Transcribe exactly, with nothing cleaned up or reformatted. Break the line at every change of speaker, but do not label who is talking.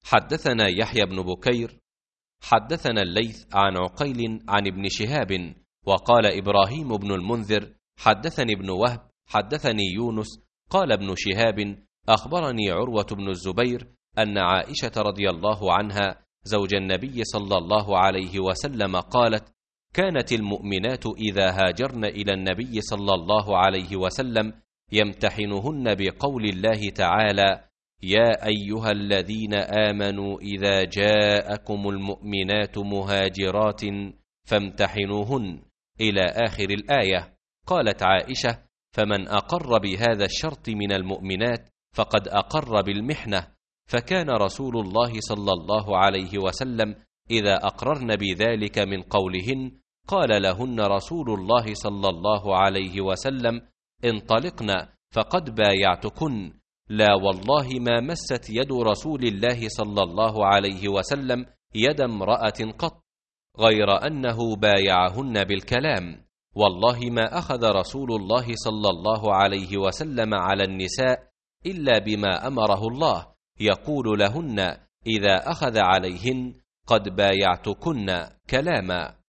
حدثنا يحيى بن بكير حدثنا الليث عن عقيل عن ابن شهاب وقال إبراهيم بن المنذر حدثني ابن وهب حدثني يونس قال ابن شهاب أخبرني عروة بن الزبير أن عائشة رضي الله عنها زوج النبي صلى الله عليه وسلم قالت: كانت المؤمنات إذا هاجرن إلى النبي صلى الله عليه وسلم يمتحنهن بقول الله تعالى: يا أيها الذين آمنوا إذا جاءكم المؤمنات مهاجرات فامتحنوهن، إلى آخر الآية. قالت عائشة: فمن أقر بهذا الشرط من المؤمنات فقد أقر بالمحنة، فكان رسول الله صلى الله عليه وسلم إذا أقررن بذلك من قولهن قال لهن رسول الله صلى الله عليه وسلم: انطلقن فقد بايعتكن. لا والله ما مست يد رسول الله صلى الله عليه وسلم يد امرأة قط، غير أنه بايعهن بالكلام. والله ما أخذ رسول الله صلى الله عليه وسلم على النساء إلا بما أمره الله، يقول لهن: إذا أخذ عليهن قد بايعتكن كلاما.